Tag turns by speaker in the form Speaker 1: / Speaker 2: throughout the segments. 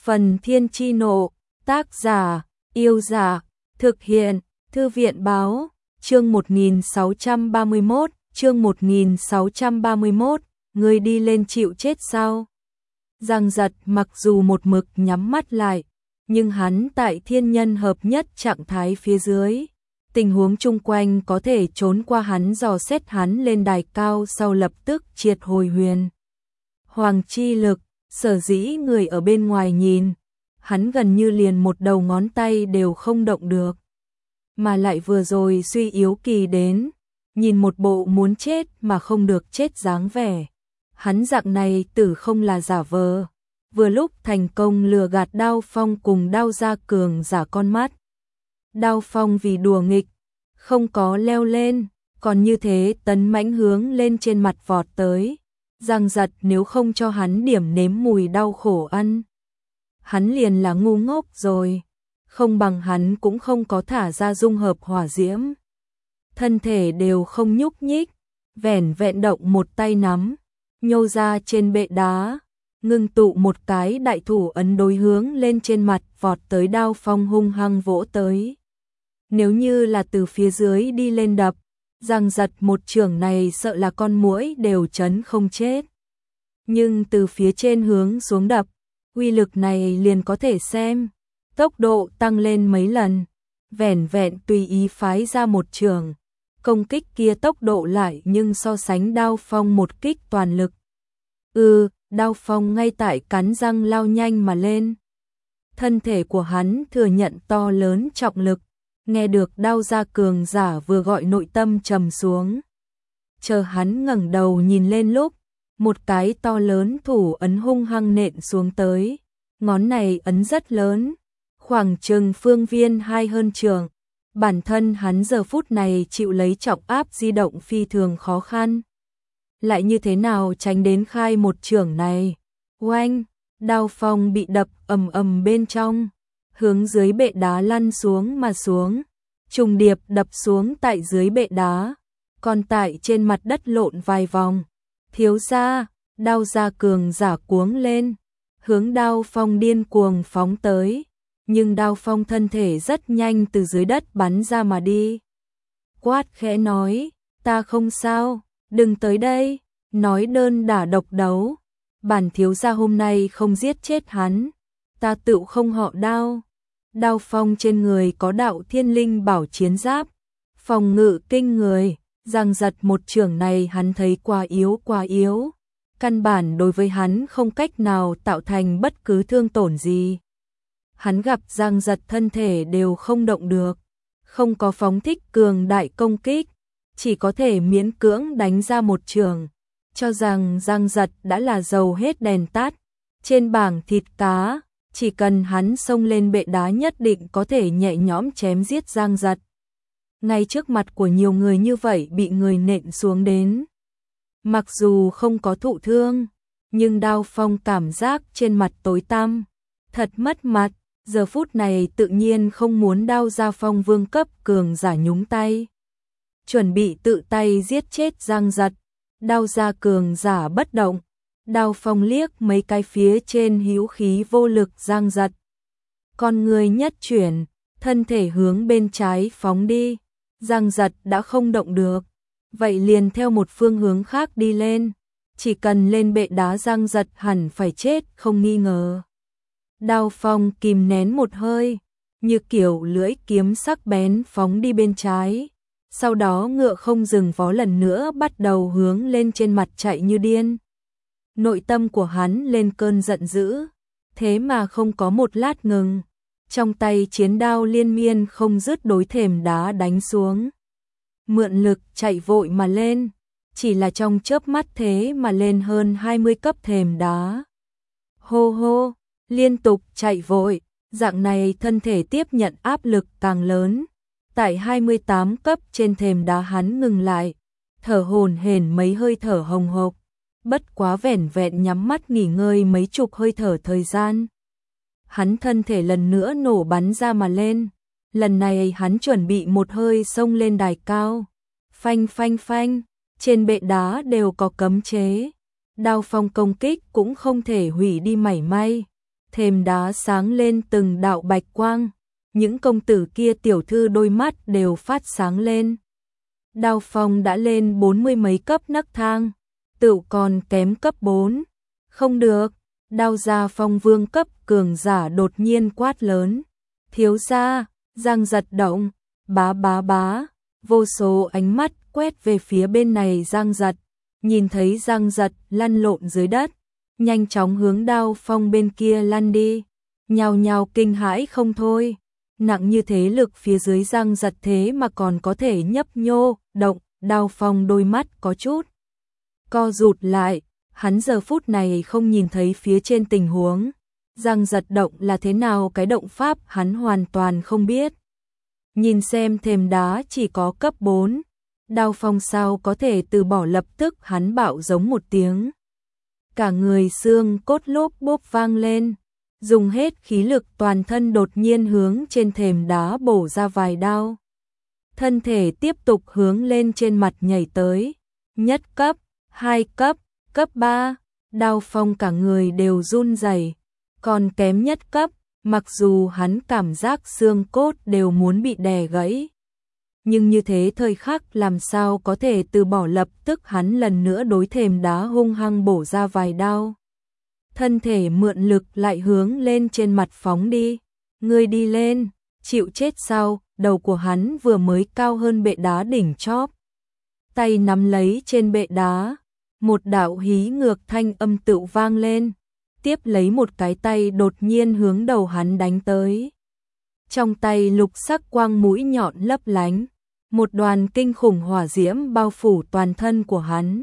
Speaker 1: Phần Thiên Chi Nộ, tác giả, Yêu Giả, thực hiện, Thư viện Báo, chương 1631, người đi lên chịu chết sao? Giang Giật mặc dù một mực nhắm mắt lại, nhưng hắn tại thiên nhân hợp nhất trạng thái phía dưới. Tình huống chung quanh có thể trốn qua hắn dò xét hắn lên đài cao sau lập tức triệt hồi huyền hoàng chi lực, sở dĩ người ở bên ngoài nhìn, hắn gần như liền một đầu ngón tay đều không động được. Mà lại vừa rồi suy yếu kỳ đến, nhìn một bộ muốn chết mà không được chết dáng vẻ. Hắn dạng này tử không là giả vờ, vừa lúc thành công lừa gạt Đao Phong cùng Đao Gia Cường giả con mắt. Đao Phong vì đùa nghịch, không có leo lên, còn như thế tấn mãnh hướng lên trên mặt vọt tới. Giang Giật nếu không cho hắn điểm nếm mùi đau khổ ăn, hắn liền là ngu ngốc rồi, không bằng hắn cũng không có thả ra dung hợp hỏa diễm. Thân thể đều không nhúc nhích, vẻn vẹn động một tay nắm, nhô ra trên bệ đá, ngưng tụ một cái đại thủ ấn đối hướng lên trên mặt vọt tới Đao Phong hung hăng vỗ tới. Nếu như là từ phía dưới đi lên đập, Giang Giật một chưởng này sợ là con muỗi đều chấn không chết. Nhưng từ phía trên hướng xuống đập, uy lực này liền có thể xem, tốc độ tăng lên mấy lần, vẻn vẹn tùy ý phái ra một chưởng, công kích kia tốc độ lại nhưng so sánh Đao Phong một kích toàn lực. Đao Phong ngay tại cắn răng lao nhanh mà lên. Thân thể của hắn thừa nhận to lớn trọng lực, nghe được Đao Gia Cường giả vừa gọi nội tâm trầm xuống. Chờ hắn ngẩng đầu nhìn lên lúc, một cái to lớn thủ ấn hung hăng nện xuống tới. Ngón này ấn rất lớn, khoảng chừng phương viên 2 hơn trường. Bản thân hắn giờ phút này chịu lấy trọng áp di động phi thường khó khăn. Lại như thế nào tránh đến khai một chưởng này? Oanh, Đao Phong bị đập ầm ầm bên trong, hướng dưới bệ đá lăn xuống mà xuống, trùng điệp đập xuống tại dưới bệ đá, còn tại trên mặt đất lộn vài vòng. Thiếu gia, Đao Gia Cường giả cuống lên, hướng Đao Phong điên cuồng phóng tới, nhưng Đao Phong thân thể rất nhanh từ dưới đất bắn ra mà đi. Quát khẽ nói, ta không sao, đừng tới đây, nói đơn đả độc đấu, bản thiếu gia hôm nay không giết chết hắn, ta tựu không họ Đao. Đao Phong trên người có đạo thiên linh bảo chiến giáp, phòng ngự kinh người. Giang Giật một chưởng này hắn thấy quá yếu, căn bản đối với hắn không cách nào tạo thành bất cứ thương tổn gì. Hắn gặp Giang Giật thân thể đều không động được, không có phóng thích cường đại công kích, chỉ có thể miễn cưỡng đánh ra một chưởng, cho rằng Giang Giật đã là dầu hết đèn tắt. Trên bảng thịt cá, chỉ cần hắn xông lên bệ đá nhất định có thể nhẹ nhõm chém giết Giang Giật. Ngay trước mặt của nhiều người như vậy bị người nện xuống đến. Mặc dù không có thụ thương, nhưng Đao Phong cảm giác trên mặt tối tăm, thật mất mặt, giờ phút này tự nhiên không muốn Đao Gia Phong vương cấp cường giả nhúng tay. Chuẩn bị tự tay giết chết Giang Giật, Đao Gia cường giả bất động, Đao Phong liếc mấy cái phía trên hữu khí vô lực Giang Giật. Con người nhất chuyển, thân thể hướng bên trái phóng đi. Giang Giật đã không động được, vậy liền theo một phương hướng khác đi lên, chỉ cần lên bệ đá Giang Giật hẳn phải chết không nghi ngờ. Đao Phong kìm nén một hơi, như kiểu lưỡi kiếm sắc bén phóng đi bên trái, sau đó ngựa không dừng vó lần nữa bắt đầu hướng lên trên mặt chạy như điên. Nội tâm của hắn lên cơn giận dữ, thế mà không có một lát ngừng. Trong tay chiến đao liên miên không dứt đối thềm đá đánh xuống. Mượn lực chạy vội mà lên, chỉ là trong chớp mắt thế mà lên hơn 20 cấp thềm đá. Hô hô, liên tục chạy vội, dạng này thân thể tiếp nhận áp lực càng lớn. Tại 28 cấp trên thềm đá hắn ngừng lại, thở hổn hển mấy hơi thở hồng hộc, bất quá vẻn vẹn nhắm mắt nghỉ ngơi mấy chục hơi thở thời gian. Hắn thân thể lần nữa nổ bắn ra mà lên, lần này hắn chuẩn bị một hơi xông lên đài cao. Phanh phanh phanh, trên bệ đá đều có cấm chế, Đao Phong công kích cũng không thể hủy đi mảy may. thềm đá sáng lên từng đạo bạch quang, những công tử kia tiểu thư đôi mắt đều phát sáng lên. Đao Phong đã lên 40 mấy cấp nấc thang, tựu còn kém cấp 4. Không được, Đao gia Phong vương cấp cường giả đột nhiên quát lớn. Thiếu gia, Giang Giật động, bá bá bá, vô số ánh mắt quét về phía bên này Giang Giật, nhìn thấy Giang Giật lăn lộn dưới đất, nhanh chóng hướng Đao Phong bên kia lăn đi, nhào nhào kinh hãi không thôi. Nặng như thế lực phía dưới Giang Giật thế mà còn có thể nhấp nhô, động, Đao Phong đôi mắt có chút co rụt lại, hắn giờ phút này không nhìn thấy phía trên tình huống. Giang Giật động là thế nào, cái động pháp hắn hoàn toàn không biết. Nhìn xem thềm đá chỉ có cấp 4, Đao Phong sao có thể từ bỏ, lập tức hắn bạo giống một tiếng. Cả người xương cốt lốp bốp vang lên, dùng hết khí lực toàn thân đột nhiên hướng trên thềm đá bổ ra vài đao. Thân thể tiếp tục hướng lên trên mặt nhảy tới, nhất cấp, 2 cấp, cấp 3, Đao Phong cả người đều run rẩy, còn kém nhất cấp, mặc dù hắn cảm giác xương cốt đều muốn bị đè gãy. Nhưng như thế thời khắc làm sao có thể từ bỏ, lập tức hắn lần nữa đối thềm đá hung hăng bổ ra vài đao. Thân thể mượn lực lại hướng lên trên mặt phóng đi. Ngươi đi lên, chịu chết sao? Đầu của hắn vừa mới cao hơn bệ đá đỉnh chóp. Tay nắm lấy trên bệ đá, một đạo hí ngược thanh âm tựu vang lên, tiếp lấy một cái tay đột nhiên hướng đầu hắn đánh tới. Trong tay lục sắc quang mũi nhọn lấp lánh, một đoàn kinh khủng hỏa diễm bao phủ toàn thân của hắn.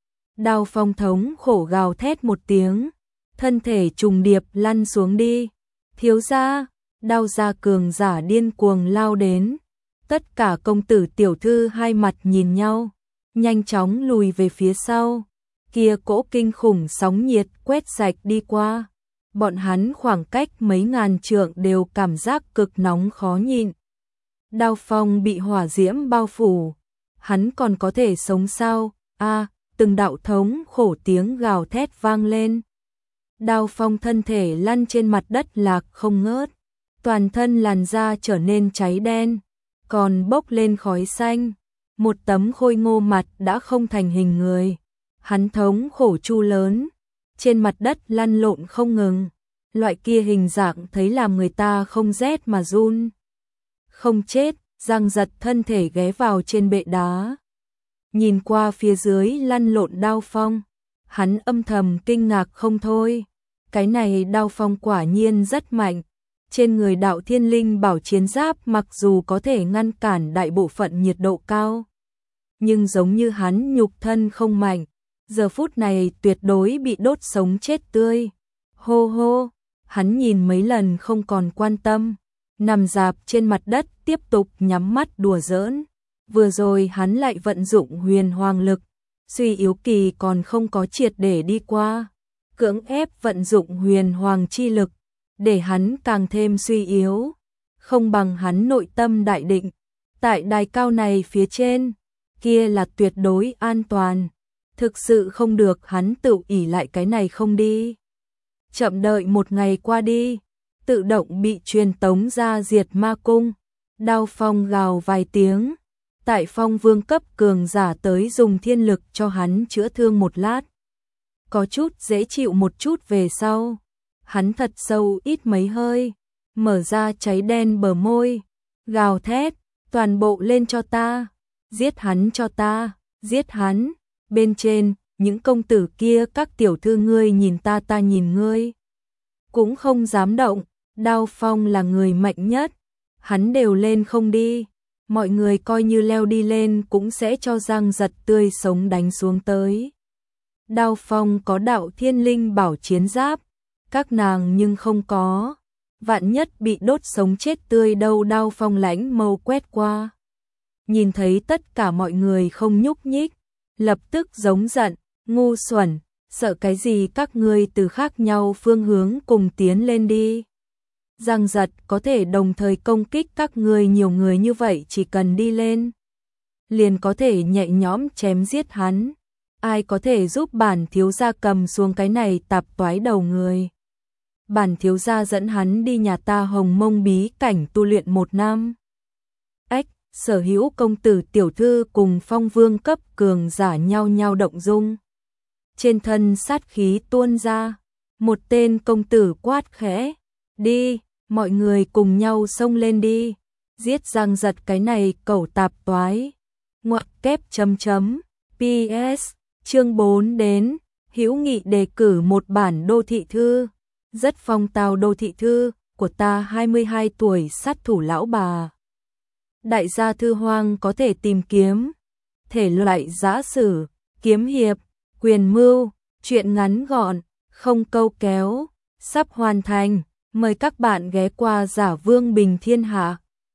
Speaker 1: Đao Phong thống khổ gào thét một tiếng, thân thể trùng điệp lăn xuống đi. Thiếu gia, Đao gia cường giả điên cuồng lao đến. Tất cả công tử tiểu thư hai mặt nhìn nhau, nhanh chóng lùi về phía sau. Kia cỗ kinh khủng sóng nhiệt quét sạch đi qua. Bọn hắn khoảng cách mấy ngàn trượng đều cảm giác cực nóng khó nhịn. Đao Phong bị hỏa diễm bao phủ, hắn còn có thể sống sao? Từng đạo thống khổ tiếng gào thét vang lên. Đao Phong thân thể lăn trên mặt đất lạc không ngớt, toàn thân làn da trở nên cháy đen, còn bốc lên khói xanh, một tấm khôi ngô mặt đã không thành hình người. Hắn thống khổ chu lớn, trên mặt đất lăn lộn không ngừng, loại kia hình dạng thấy làm người ta không rét mà run. Không chết, Giang Giật thân thể ghé vào trên bệ đá, nhìn qua phía dưới lăn lộn Đao Phong, hắn âm thầm kinh ngạc không thôi. Cái này Đao Phong quả nhiên rất mạnh, trên người đạo thiên linh bảo chiến giáp mặc dù có thể ngăn cản đại bộ phận nhiệt độ cao, nhưng giống như hắn nhục thân không mạnh, giờ phút này tuyệt đối bị đốt sống chết tươi. Hô hô, hắn nhìn mấy lần không còn quan tâm, nằm rạp trên mặt đất tiếp tục nhắm mắt đùa giỡn. Vừa rồi hắn lại vận dụng huyền hoàng lực, suy yếu kỳ còn không có triệt để đi qua, cưỡng ép vận dụng huyền hoàng chi lực, để hắn càng thêm suy yếu, không bằng hắn nội tâm đại định. Tại đài cao này phía trên, kia là tuyệt đối an toàn, thực sự không được hắn tự ỷ lại cái này không đi. Chậm đợi một ngày qua đi, tự động bị truyền tống ra Diệt Ma Cung. Đao Phong gào vài tiếng, tại Phong vương cấp cường giả tới dùng thiên lực cho hắn chữa thương một lát. Có chút dễ chịu một chút về sau, hắn thật sâu ít mấy hơi, mở ra cháy đen bờ môi, gào thét, toàn bộ lên cho ta, giết hắn cho ta, giết hắn. Bên trên, những công tử kia các tiểu thư ngươi nhìn ta ta nhìn ngươi, cũng không dám động. Đao Phong là người mạnh nhất, hắn đều lên không đi, mọi người coi như leo đi lên cũng sẽ cho Giang Giật tươi sống đánh xuống tới. Đao Phong có đạo thiên linh bảo chiến giáp, các nàng nhưng không có, vạn nhất bị đốt sống chết tươi đâu. Đao Phong lãnh mâu quét qua, nhìn thấy tất cả mọi người không nhúc nhích, lập tức giống giận, ngu xuẩn, sợ cái gì, các ngươi từ khác nhau phương hướng cùng tiến lên đi. Giang Giật có thể đồng thời công kích các ngươi nhiều người như vậy, chỉ cần đi lên liền có thể nhẹ nhõm chém giết hắn. Ai có thể giúp bản thiếu gia cầm xuống cái này tạp toái đầu người. bản thiếu gia dẫn hắn đi nhà ta Hồng Mông bí cảnh tu luyện 1 năm. Ách, Sở hữu công tử tiểu thư cùng phong vương cấp cường giả nhau nhau động dung. Trên thân sát khí tuôn ra, một tên công tử quát khẽ, đi, mọi người cùng nhau xông lên đi, giết Giang Giật cái này cẩu tạp toái. Ngoặc kép chấm chấm, PS, chương 4 đến, hữu nghị đề cử một bản đô thị thư, rất phong tao đô thị thư, của ta 22 tuổi sát thủ lão bà. Đại gia thư hoang có thể tìm kiếm, thể loại giã sử, kiếm hiệp, quyền mưu, truyện ngắn gọn, không câu kéo, sắp hoàn thành, mời các bạn ghé qua Giả Vương Bình Thiên Hạ.